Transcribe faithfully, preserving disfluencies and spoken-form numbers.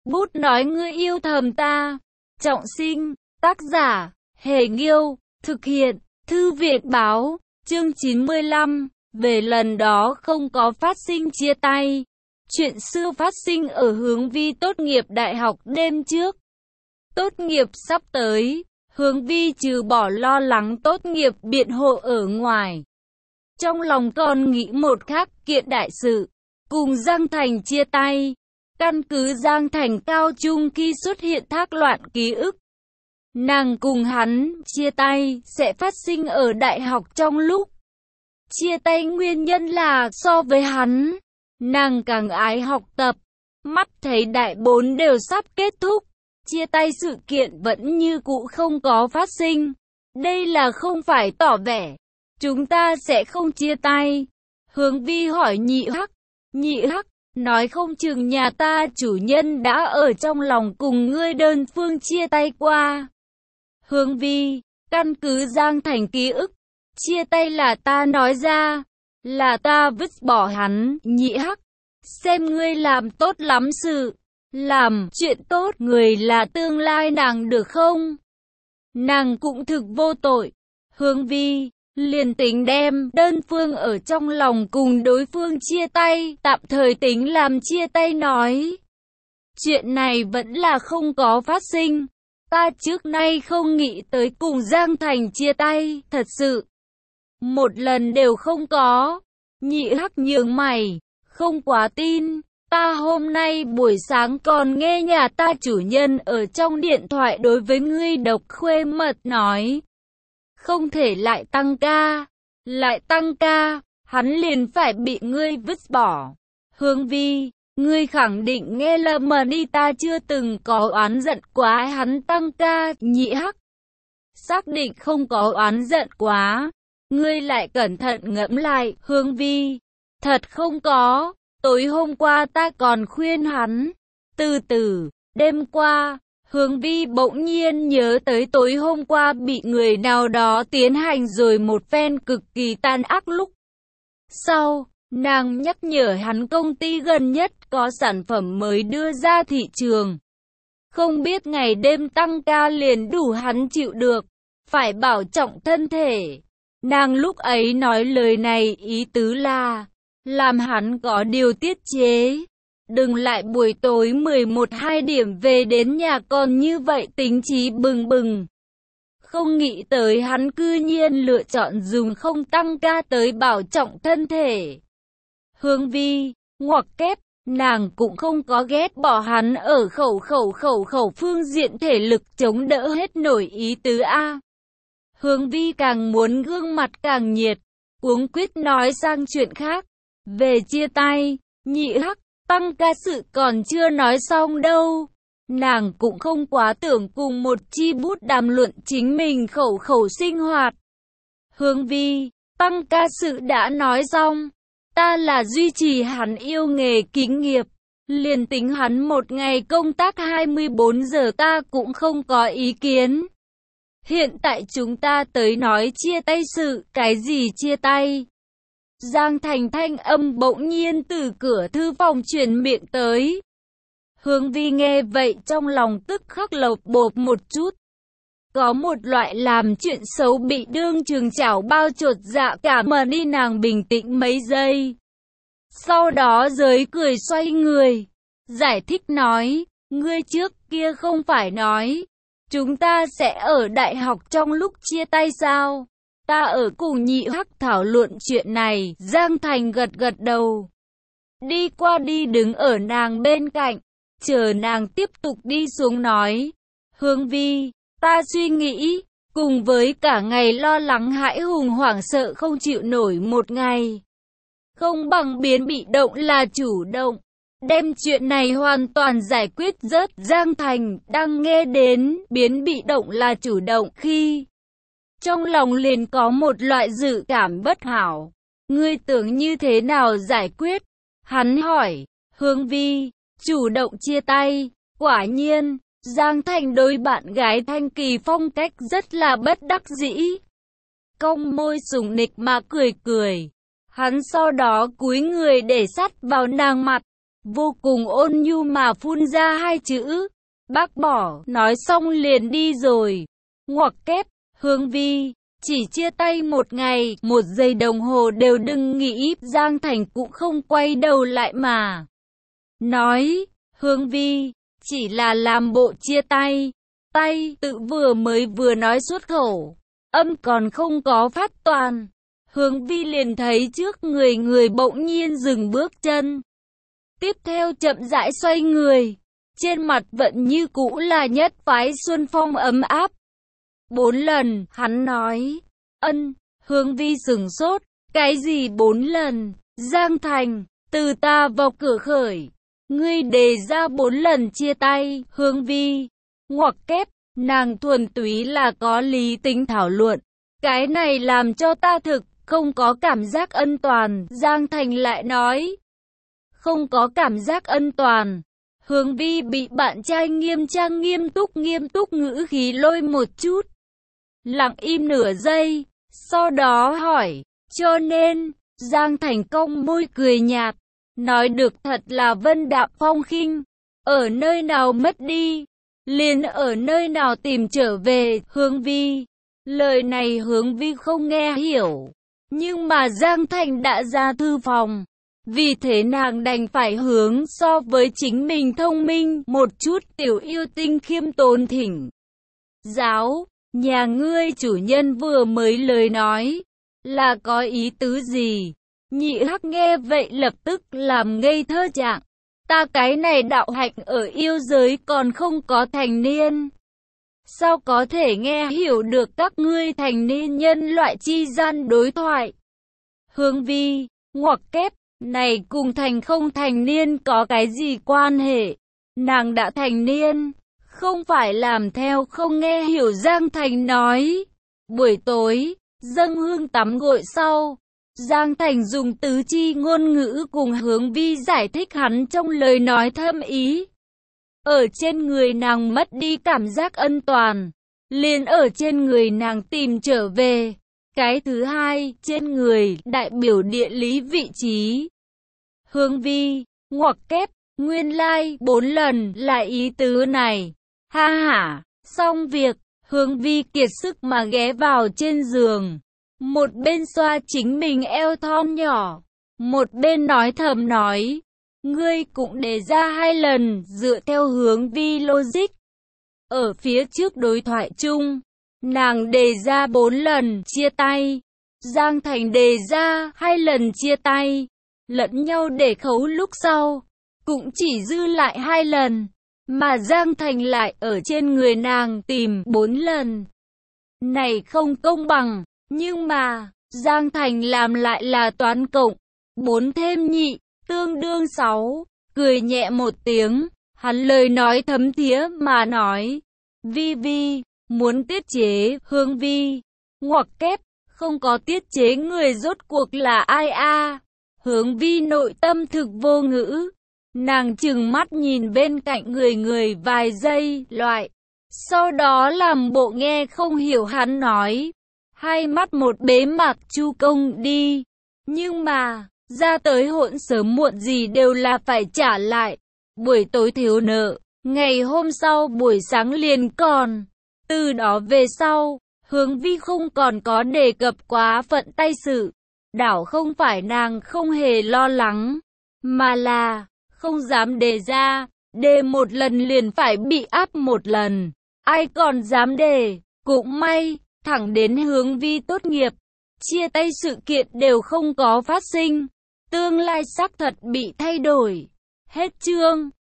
Bút nói ngươi yêu thầm ta. Trọng sinh, tác giả, Hề Nghiêu, thực hiện, Thư viện Báo, chương chín mươi lăm, về lần đó không có phát sinh chia tay. Chuyện xưa phát sinh ở Hướng Vi tốt nghiệp đại học đêm trước. Tốt nghiệp sắp tới, Hướng Vi trừ bỏ lo lắng tốt nghiệp biện hộ ở ngoài. Trong lòng còn nghĩ một khác kiện đại sự, cùng Giang Thành chia tay. Căn cứ Giang Thành cao trung khi xuất hiện thác loạn ký ức. Nàng cùng hắn chia tay sẽ phát sinh ở đại học trong lúc. Chia tay nguyên nhân là so với hắn, nàng càng ái học tập. Mắt thấy đại bốn đều sắp kết thúc, chia tay sự kiện vẫn như cũ không có phát sinh. Đây là không phải tỏ vẻ chúng ta sẽ không chia tay. Hướng Vi hỏi Nhị Hắc. Nhị Hắc nói không chừng nhà ta chủ nhân đã ở trong lòng cùng ngươi đơn phương chia tay qua. Hướng Vi, căn cứ Giang Thành ký ức, chia tay là ta nói ra, là ta vứt bỏ hắn. Nhị Hắc, xem ngươi làm tốt lắm sự, làm chuyện tốt người là tương lai nàng được không? Nàng cũng thực vô tội. Hướng Vi liền tính đem đơn phương ở trong lòng cùng đối phương chia tay, tạm thời tính làm chia tay nói. Chuyện này vẫn là không có phát sinh. Ta trước nay không nghĩ tới cùng Giang Thành chia tay, thật sự. Một lần đều không có. Nhị Hắc nhướng mày, không quá tin. Ta hôm nay buổi sáng còn nghe nhà ta chủ nhân ở trong điện thoại đối với ngươi độc khuê mật nói. Không thể lại tăng ca, lại tăng ca, hắn liền phải bị ngươi vứt bỏ. Hướng Vi, ngươi khẳng định nghe lầm mà đi, ta chưa từng có oán giận quá hắn tăng ca. Nhị Hắc, xác định không có oán giận quá. Ngươi lại cẩn thận ngẫm lại. Hướng Vi, thật không có, tối hôm qua ta còn khuyên hắn. Từ từ, đêm qua, Hướng Vi bỗng nhiên nhớ tới tối hôm qua bị người nào đó tiến hành rồi một phen cực kỳ tàn ác lúc. Sau, nàng nhắc nhở hắn công ty gần nhất có sản phẩm mới đưa ra thị trường. Không biết ngày đêm tăng ca liền đủ hắn chịu được, phải bảo trọng thân thể. Nàng lúc ấy nói lời này ý tứ là, làm hắn có điều tiết chế. Đừng lại buổi tối mười một hai điểm về đến nhà còn như vậy tính trí bừng bừng. Không nghĩ tới hắn cư nhiên lựa chọn dùng không tăng ca tới bảo trọng thân thể. Hướng Vi, ngoặc kép, nàng cũng không có ghét bỏ hắn ở khẩu khẩu khẩu khẩu phương diện thể lực chống đỡ hết nổi ý tứ A. Hướng Vi càng muốn gương mặt càng nhiệt, cuống quýt nói sang chuyện khác. Về chia tay, Nhị Hắc, tăng ca sự còn chưa nói xong đâu. Nàng cũng không quá tưởng cùng một chi bút đàm luận chính mình khẩu khẩu sinh hoạt. Hướng Vi, tăng ca sự đã nói xong. Ta là duy trì hắn yêu nghề kính nghiệp. Liền tính hắn một ngày công tác hai mươi bốn giờ ta cũng không có ý kiến. Hiện tại chúng ta tới nói chia tay sự, cái gì chia tay? Giang Thành thanh âm bỗng nhiên từ cửa thư phòng truyền miệng tới. Hướng Vi nghe vậy trong lòng tức khắc lột bột một chút. Có một loại làm chuyện xấu bị đương trường chảo bao chột dạ cả mà đi, nàng bình tĩnh mấy giây. Sau đó giới cười xoay người, giải thích nói, ngươi trước kia không phải nói, chúng ta sẽ ở đại học trong lúc chia tay sao? Ta ở cùng Nhị Hắc thảo luận chuyện này. Giang Thành gật gật đầu, đi qua đi đứng ở nàng bên cạnh, chờ nàng tiếp tục đi xuống nói. Hướng Vi, ta suy nghĩ, cùng với cả ngày lo lắng hãi hùng hoảng sợ không chịu nổi một ngày, không bằng biến bị động là chủ động, đem chuyện này hoàn toàn giải quyết rớt. Giang Thành đang nghe đến biến bị động là chủ động khi trong lòng liền có một loại dự cảm bất hảo. Ngươi tưởng như thế nào giải quyết? Hắn hỏi. Hướng Vi, chủ động chia tay. Quả nhiên, Giang Thành đối bạn gái Thanh Kỳ phong cách rất là bất đắc dĩ. Cong môi sủng nịch mà cười cười. Hắn sau đó cúi người để sát vào nàng mặt, vô cùng ôn nhu mà phun ra hai chữ, bác bỏ, nói xong liền đi rồi. Ngoặc kép, Hướng Vi, chỉ chia tay một ngày, một giây đồng hồ đều đừng nghĩ, Giang Thành cũng không quay đầu lại mà nói, Hướng Vi, chỉ là làm bộ chia tay, tay, tự vừa mới vừa nói xuất khẩu, âm còn không có phát toàn. Hướng Vi liền thấy trước người người bỗng nhiên dừng bước chân. Tiếp theo chậm rãi xoay người, trên mặt vẫn như cũ là nhất phái xuân phong ấm áp. Bốn lần, hắn nói, ân, Hướng Vi sửng sốt, cái gì bốn lần, Giang Thành, từ ta vào cửa khởi, ngươi đề ra bốn lần chia tay, Hướng Vi, ngoặc kép, nàng thuần túy là có lý tính thảo luận, cái này làm cho ta thực không có cảm giác ân toàn, Giang Thành lại nói, không có cảm giác ân toàn. Hướng Vi bị bạn trai nghiêm trang nghiêm túc nghiêm túc ngữ khí lôi một chút. Lặng im nửa giây, sau đó hỏi, cho nên, Giang Thành cong môi cười nhạt, nói được thật là vân đạm phong khinh, ở nơi nào mất đi, liền ở nơi nào tìm trở về, Hướng Vi. Lời này Hướng Vi không nghe hiểu, nhưng mà Giang Thành đã ra thư phòng. Vì thế nàng đành phải hướng so với chính mình thông minh một chút tiểu yêu tinh khiêm tốn thỉnh giáo, nhà ngươi chủ nhân vừa mới lời nói, là có ý tứ gì? Nhị hắc nghe vậy lập tức làm ngây thơ trạng, ta cái này đạo hạnh ở yêu giới còn không có thành niên. Sao có thể nghe hiểu được các ngươi thành niên nhân loại chi gian đối thoại? Hướng Vi, ngoặc kép, này cùng thành không thành niên có cái gì quan hệ? Nàng đã thành niên, không phải làm theo không nghe hiểu, Giang Thành nói. Buổi tối, dâng hương tắm gội sau, Giang Thành dùng tứ chi ngôn ngữ cùng Hướng Vi giải thích hắn trong lời nói thâm ý. Ở trên người nàng mất đi cảm giác ân toàn, liền ở trên người nàng tìm trở về. Cái thứ hai, trên người, đại biểu địa lý vị trí. Hướng Vi, ngoặc kép, nguyên lai, like, bốn lần, là ý tứ này. Ha ha, xong việc, Hướng Vi kiệt sức mà ghé vào trên giường. Một bên xoa chính mình eo thon nhỏ, một bên nói thầm nói, ngươi cũng đề ra hai lần, dựa theo Hướng Vi logic. Ở phía trước đối thoại chung, nàng đề ra bốn lần chia tay, Giang Thành đề ra hai lần chia tay, lẫn nhau để khấu lúc sau, cũng chỉ dư lại hai lần, mà Giang Thành lại ở trên người nàng tìm bốn lần. Này không công bằng, nhưng mà, Giang Thành làm lại là toán cộng, bốn thêm nhị, tương đương sáu, cười nhẹ một tiếng, hắn lời nói thấm thía mà nói, Vi Vi, muốn tiết chế, Hướng Vi, ngoặc kép, không có tiết chế người rốt cuộc là ai a? Hướng Vi nội tâm thực vô ngữ, nàng trừng mắt nhìn bên cạnh người người vài giây, loại, sau đó làm bộ nghe không hiểu hắn nói, hai mắt một bế mạc chu công đi, nhưng mà, ra tới hỗn sớm muộn gì đều là phải trả lại, buổi tối thiếu nợ, ngày hôm sau buổi sáng liền còn, từ đó về sau, Hướng Vi không còn có đề cập quá phận tay sự. Đảo không phải nàng không hề lo lắng, mà là không dám đề ra, đề một lần liền phải bị áp một lần. Ai còn dám đề, cũng may, thẳng đến Hướng Vi tốt nghiệp, chia tay sự kiện đều không có phát sinh. Tương lai xác thật bị thay đổi. Hết chương.